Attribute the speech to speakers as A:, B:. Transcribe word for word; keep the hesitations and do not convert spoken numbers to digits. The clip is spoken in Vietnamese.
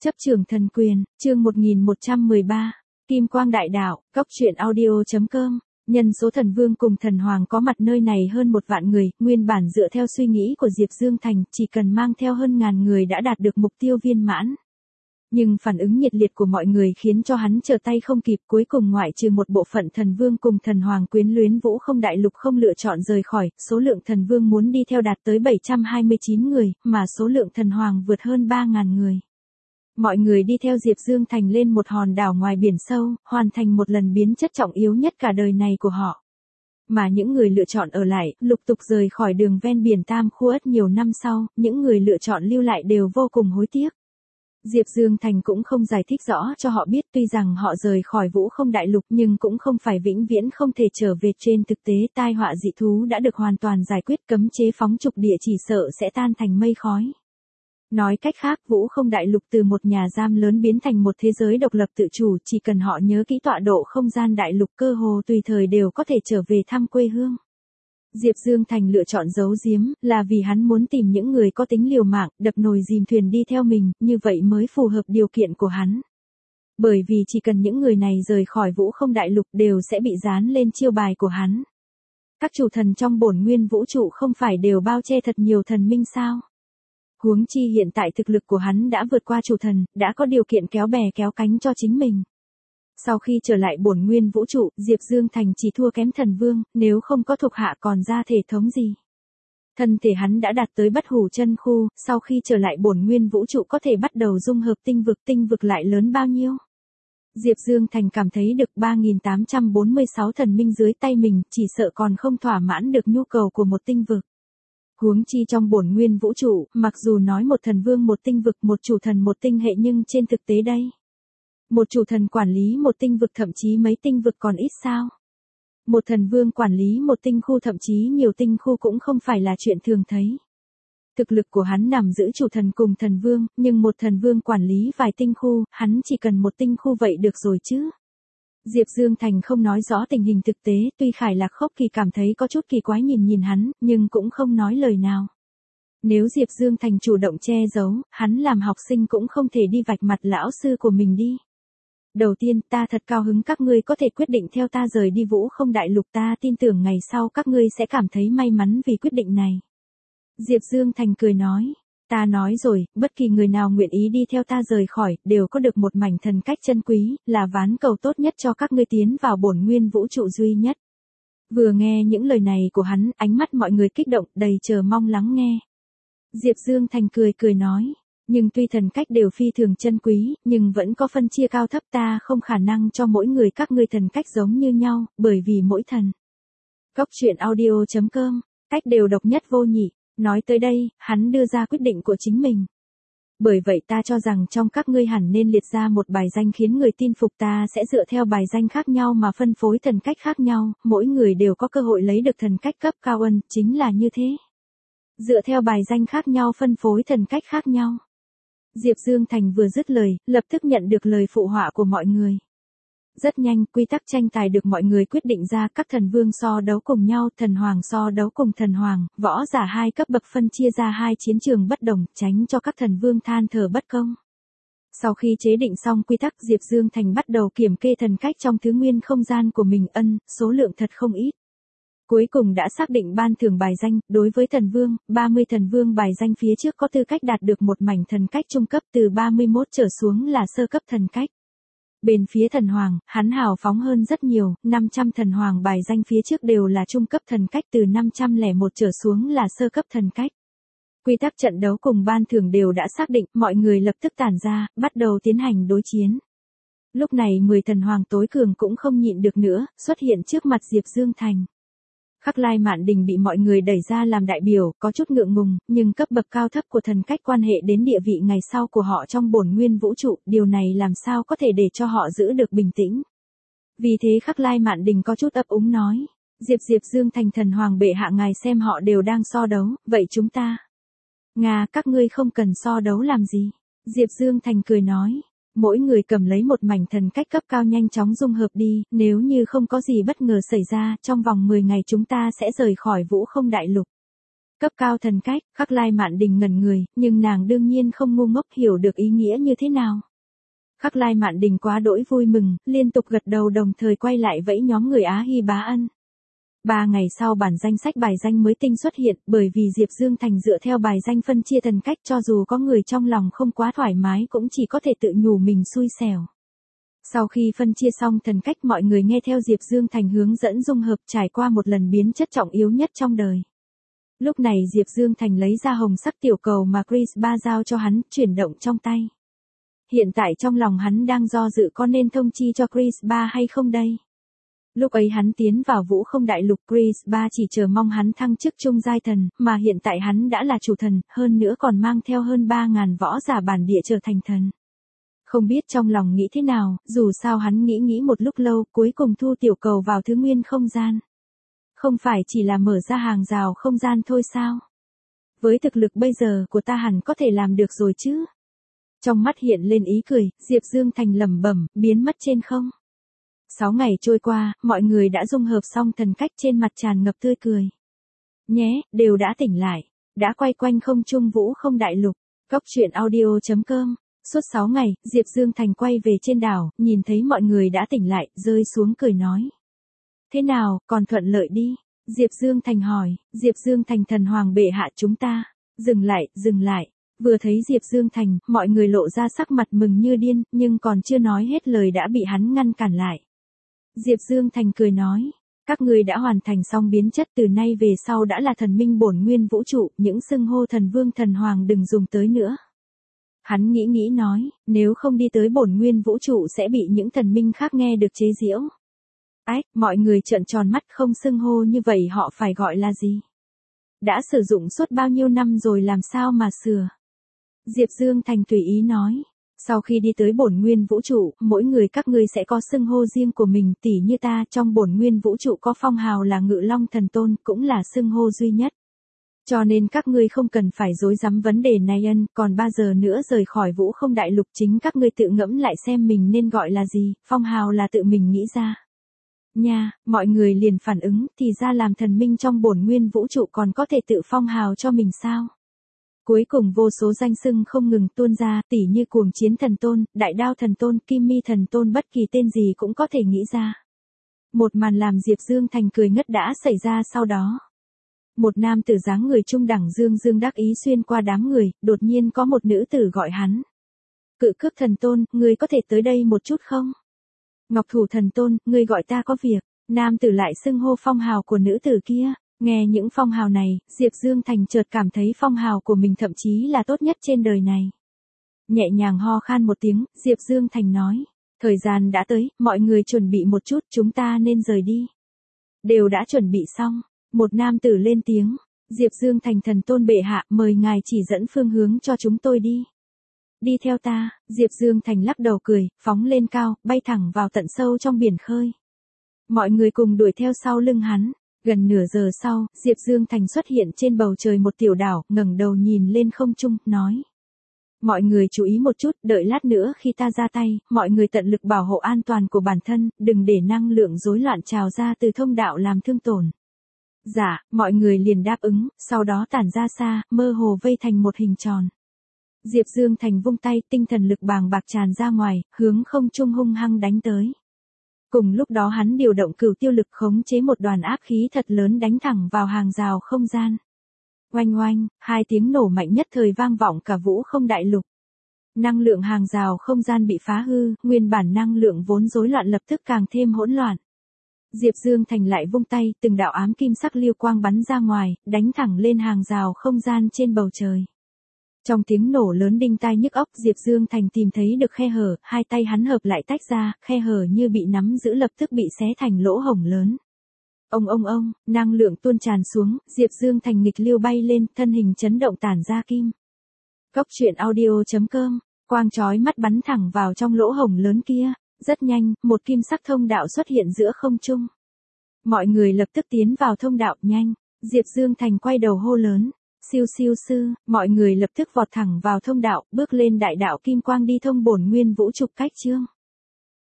A: Chấp trường thần quyền, chương một nghìn một trăm mười ba, Kim Quang Đại Đạo, Cốc truyện audio.com. Nhân số thần vương cùng thần hoàng có mặt nơi này hơn một vạn người, nguyên bản dựa theo suy nghĩ của Diệp Dương Thành, chỉ cần mang theo hơn ngàn người đã đạt được mục tiêu viên mãn. Nhưng phản ứng nhiệt liệt của mọi người khiến cho hắn trở tay không kịp, cuối cùng ngoại trừ một bộ phận thần vương cùng thần hoàng quyến luyến Vũ Không Đại Lục không lựa chọn rời khỏi, số lượng thần vương muốn đi theo đạt tới bảy trăm hai mươi chín người, mà số lượng thần hoàng vượt hơn ba ngàn người. Mọi người đi theo Diệp Dương Thành lên một hòn đảo ngoài biển sâu, hoàn thành một lần biến chất trọng yếu nhất cả đời này của họ. Mà những người lựa chọn ở lại, lục tục rời khỏi đường ven biển Tam Khu Ất nhiều năm sau, những người lựa chọn lưu lại đều vô cùng hối tiếc. Diệp Dương Thành cũng không giải thích rõ cho họ biết, tuy rằng họ rời khỏi Vũ Không Đại Lục nhưng cũng không phải vĩnh viễn không thể trở về. Trên thực tế tai họa dị thú đã được hoàn toàn giải quyết, cấm chế phóng trục địa chỉ sợ sẽ tan thành mây khói. Nói cách khác, Vũ Không Đại Lục từ một nhà giam lớn biến thành một thế giới độc lập tự chủ, chỉ cần họ nhớ kỹ tọa độ không gian đại lục, cơ hồ tùy thời đều có thể trở về thăm quê hương. Diệp Dương Thành lựa chọn giấu giếm, là vì hắn muốn tìm những người có tính liều mạng, đập nồi dìm thuyền đi theo mình, như vậy mới phù hợp điều kiện của hắn. Bởi vì chỉ cần những người này rời khỏi Vũ Không Đại Lục đều sẽ bị dán lên chiêu bài của hắn. Các chủ thần trong bổn nguyên vũ trụ không phải đều bao che thật nhiều thần minh sao? Huống chi hiện tại thực lực của hắn đã vượt qua chủ thần, đã có điều kiện kéo bè kéo cánh cho chính mình. Sau khi trở lại bổn nguyên vũ trụ, Diệp Dương Thành chỉ thua kém thần vương, nếu không có thuộc hạ còn ra thể thống gì. Thân thể hắn đã đạt tới bất hủ chân khu, sau khi trở lại bổn nguyên vũ trụ có thể bắt đầu dung hợp tinh vực, tinh vực lại lớn bao nhiêu. Diệp Dương Thành cảm thấy được ba nghìn tám trăm bốn mươi sáu thần minh dưới tay mình, chỉ sợ còn không thỏa mãn được nhu cầu của một tinh vực. Huống chi trong bổn nguyên vũ trụ, mặc dù nói một thần vương một tinh vực, một chủ thần một tinh hệ, nhưng trên thực tế đây, một chủ thần quản lý một tinh vực, thậm chí mấy tinh vực còn ít sao. Một thần vương quản lý một tinh khu, thậm chí nhiều tinh khu cũng không phải là chuyện thường thấy. Thực lực của hắn nằm giữ chủ thần cùng thần vương, nhưng một thần vương quản lý vài tinh khu, hắn chỉ cần một tinh khu vậy được rồi chứ. Diệp Dương Thành không nói rõ tình hình thực tế, tuy Khải Lạc Khốc Kỳ cảm thấy có chút kỳ quái nhìn nhìn hắn, nhưng cũng không nói lời nào. Nếu Diệp Dương Thành chủ động che giấu, hắn làm học sinh cũng không thể đi vạch mặt lão sư của mình đi. Đầu tiên, ta thật cao hứng các ngươi có thể quyết định theo ta rời đi Vũ Không Đại Lục, ta tin tưởng ngày sau các ngươi sẽ cảm thấy may mắn vì quyết định này. Diệp Dương Thành cười nói. Ta nói rồi, bất kỳ người nào nguyện ý đi theo ta rời khỏi, đều có được một mảnh thần cách chân quý, là ván cầu tốt nhất cho các ngươi tiến vào bổn nguyên vũ trụ duy nhất. Vừa nghe những lời này của hắn, ánh mắt mọi người kích động, đầy chờ mong lắng nghe. Diệp Dương Thành cười cười nói, nhưng tuy thần cách đều phi thường chân quý, nhưng vẫn có phân chia cao thấp, ta không khả năng cho mỗi người các ngươi thần cách giống như nhau, bởi vì mỗi thần. Cốc truyện audio.com, cách đều độc nhất vô nhị. Nói tới đây, hắn đưa ra quyết định của chính mình. Bởi vậy ta cho rằng trong các ngươi hẳn nên liệt ra một bài danh khiến người tin phục, ta sẽ dựa theo bài danh khác nhau mà phân phối thần cách khác nhau, mỗi người đều có cơ hội lấy được thần cách cấp cao ân, chính là như thế. Dựa theo bài danh khác nhau phân phối thần cách khác nhau. Diệp Dương Thành vừa dứt lời, lập tức nhận được lời phụ họa của mọi người. Rất nhanh, quy tắc tranh tài được mọi người quyết định ra, các thần vương so đấu cùng nhau, thần hoàng so đấu cùng thần hoàng, võ giả hai cấp bậc phân chia ra hai chiến trường bất đồng, tránh cho các thần vương than thở bất công. Sau khi chế định xong quy tắc, Diệp Dương Thành bắt đầu kiểm kê thần cách trong thứ nguyên không gian của mình, ân, số lượng thật không ít. Cuối cùng đã xác định ban thưởng bài danh, đối với thần vương, ba mươi thần vương bài danh phía trước có tư cách đạt được một mảnh thần cách trung cấp, từ ba mươi mốt trở xuống là sơ cấp thần cách. Bên phía thần hoàng, hắn hào phóng hơn rất nhiều, năm trăm thần hoàng bài danh phía trước đều là trung cấp thần cách, từ năm trăm lẻ một trở xuống là sơ cấp thần cách. Quy tắc trận đấu cùng ban thưởng đều đã xác định, mọi người lập tức tản ra, bắt đầu tiến hành đối chiến. Lúc này mười thần hoàng tối cường cũng không nhịn được nữa, xuất hiện trước mặt Diệp Dương Thành. Khắc Lai Mạn Đình bị mọi người đẩy ra làm đại biểu, có chút ngượng ngùng, nhưng cấp bậc cao thấp của thần cách quan hệ đến địa vị ngày sau của họ trong bổn nguyên vũ trụ, điều này làm sao có thể để cho họ giữ được bình tĩnh. Vì thế Khắc Lai Mạn Đình có chút ấp úng nói, Diệp Diệp Dương Thành thần hoàng bệ hạ, ngài xem họ đều đang so đấu, vậy chúng ta. Nga, các ngươi không cần so đấu làm gì. Diệp Dương Thành cười nói. Mỗi người cầm lấy một mảnh thần cách cấp cao, nhanh chóng dung hợp đi, nếu như không có gì bất ngờ xảy ra, trong vòng mười ngày chúng ta sẽ rời khỏi Vũ Không Đại Lục. Cấp cao thần cách, Khắc Lai Mạn Đình ngẩn người, nhưng nàng đương nhiên không ngu ngốc hiểu được ý nghĩa như thế nào. Khắc Lai Mạn Đình quá đỗi vui mừng, liên tục gật đầu đồng thời quay lại vẫy nhóm người Á Hy Bá Ân. Ba ngày sau bản danh sách bài danh mới tinh xuất hiện, bởi vì Diệp Dương Thành dựa theo bài danh phân chia thần cách, cho dù có người trong lòng không quá thoải mái cũng chỉ có thể tự nhủ mình xui xẻo. Sau khi phân chia xong thần cách, mọi người nghe theo Diệp Dương Thành hướng dẫn dung hợp, trải qua một lần biến chất trọng yếu nhất trong đời. Lúc này Diệp Dương Thành lấy ra hồng sắc tiểu cầu mà Chris Ba giao cho hắn, chuyển động trong tay. Hiện tại trong lòng hắn đang do dự có nên thông chi cho Chris Ba hay không đây. Lúc ấy hắn tiến vào Vũ Không Đại Lục, Chris Ba chỉ chờ mong hắn thăng chức trung giai thần, mà hiện tại hắn đã là chủ thần, hơn nữa còn mang theo hơn ba ngàn võ giả bản địa trở thành thần. Không biết trong lòng nghĩ thế nào, dù sao hắn nghĩ nghĩ một lúc lâu, cuối cùng thu tiểu cầu vào thứ nguyên không gian. Không phải chỉ là mở ra hàng rào không gian thôi sao? Với thực lực bây giờ của ta hẳn có thể làm được rồi chứ? Trong mắt hiện lên ý cười, Diệp Dương Thành lẩm bẩm, biến mất trên không. Sáu ngày trôi qua, mọi người đã dung hợp xong thần cách, trên mặt tràn ngập tươi cười. Nhé, đều đã tỉnh lại, đã quay quanh không trung Vũ Không Đại Lục, góc truyện audio chấm com. Suốt sáu ngày, Diệp Dương Thành quay về trên đảo, nhìn thấy mọi người đã tỉnh lại, rơi xuống cười nói. Thế nào, còn thuận lợi đi? Diệp Dương Thành hỏi. Diệp Dương Thành thần hoàng bệ hạ chúng ta. Dừng lại, dừng lại. Vừa thấy Diệp Dương Thành, mọi người lộ ra sắc mặt mừng như điên, nhưng còn chưa nói hết lời đã bị hắn ngăn cản lại. Diệp Dương Thành cười nói. Các ngươi đã hoàn thành xong biến chất, từ nay về sau đã là thần minh bổn nguyên vũ trụ, những xưng hô thần vương thần hoàng đừng dùng tới nữa. Hắn nghĩ nghĩ nói, nếu không đi tới bổn nguyên vũ trụ sẽ bị những thần minh khác nghe được chế giễu. Ách, mọi người trợn tròn mắt, không xưng hô như vậy họ phải gọi là gì? Đã sử dụng suốt bao nhiêu năm rồi làm sao mà sửa? Diệp Dương Thành tùy ý nói, sau khi đi tới bổn nguyên vũ trụ, mỗi người các ngươi sẽ có xưng hô riêng của mình, tỉ như ta trong bổn nguyên vũ trụ có phong hào là Ngự Long Thần Tôn, cũng là xưng hô duy nhất. Cho nên các ngươi không cần phải rối rắm vấn đề này ân, còn ba giờ nữa rời khỏi Vũ Không Đại Lục, chính các ngươi tự ngẫm lại xem mình nên gọi là gì, phong hào là tự mình nghĩ ra. Nha, mọi người liền phản ứng, thì ra làm thần minh trong bổn nguyên vũ trụ còn có thể tự phong hào cho mình sao? Cuối cùng vô số danh xưng không ngừng tuôn ra, tỉ như Cuồng Chiến Thần Tôn, Đại Đao Thần Tôn, Kim Mi Thần Tôn, bất kỳ tên gì cũng có thể nghĩ ra. Một màn làm Diệp Dương Thành cười ngất đã xảy ra sau đó. Một nam tử dáng người trung đẳng dương dương đắc ý xuyên qua đám người, đột nhiên có một nữ tử gọi hắn. Cự Cướp Thần Tôn, ngươi có thể tới đây một chút không? Ngọc Thủ Thần Tôn, ngươi gọi ta có việc. Nam tử lại xưng hô phong hào của nữ tử kia. Nghe những phong hào này, Diệp Dương Thành chợt cảm thấy phong hào của mình thậm chí là tốt nhất trên đời này. Nhẹ nhàng ho khan một tiếng, Diệp Dương Thành nói. Thời gian đã tới, mọi người chuẩn bị một chút, chúng ta nên rời đi. Đều đã chuẩn bị xong. Một nam tử lên tiếng. Diệp Dương Thành Thần Tôn bệ hạ, mời ngài chỉ dẫn phương hướng cho chúng tôi đi. Đi theo ta, Diệp Dương Thành lắc đầu cười, phóng lên cao, bay thẳng vào tận sâu trong biển khơi. Mọi người cùng đuổi theo sau lưng hắn. Gần nửa giờ sau, Diệp Dương Thành xuất hiện trên bầu trời một tiểu đảo, ngẩng đầu nhìn lên không trung, nói. Mọi người chú ý một chút, đợi lát nữa khi ta ra tay, mọi người tận lực bảo hộ an toàn của bản thân, đừng để năng lượng rối loạn trào ra từ thông đạo làm thương tổn. Dạ, mọi người liền đáp ứng, sau đó tản ra xa, mơ hồ vây thành một hình tròn. Diệp Dương Thành vung tay, tinh thần lực bàng bạc tràn ra ngoài, hướng không trung hung hăng đánh tới. Cùng lúc đó hắn điều động cửu tiêu lực khống chế một đoàn áp khí thật lớn đánh thẳng vào hàng rào không gian. Oanh oanh, hai tiếng nổ mạnh nhất thời vang vọng cả Vũ Không Đại Lục. Năng lượng hàng rào không gian bị phá hư, nguyên bản năng lượng vốn rối loạn lập tức càng thêm hỗn loạn. Diệp Dương Thành lại vung tay, từng đạo ám kim sắc liêu quang bắn ra ngoài, đánh thẳng lên hàng rào không gian trên bầu trời. Trong tiếng nổ lớn đinh tai nhức óc, Diệp Dương Thành tìm thấy được khe hở, hai tay hắn hợp lại tách ra, khe hở như bị nắm giữ lập tức bị xé thành lỗ hổng lớn. Ông ông ông, năng lượng tuôn tràn xuống, Diệp Dương Thành nghịch liêu bay lên, thân hình chấn động tản ra kim. Góc truyện audio chấm com, quang chói mắt bắn thẳng vào trong lỗ hổng lớn kia. Rất nhanh, một kim sắc thông đạo xuất hiện giữa không trung. Mọi người lập tức tiến vào thông đạo, nhanh. Diệp Dương Thành quay đầu hô lớn. Siêu siêu sư, mọi người lập tức vọt thẳng vào thông đạo, bước lên đại đạo kim quang đi thông bổn nguyên vũ trụ cách chương.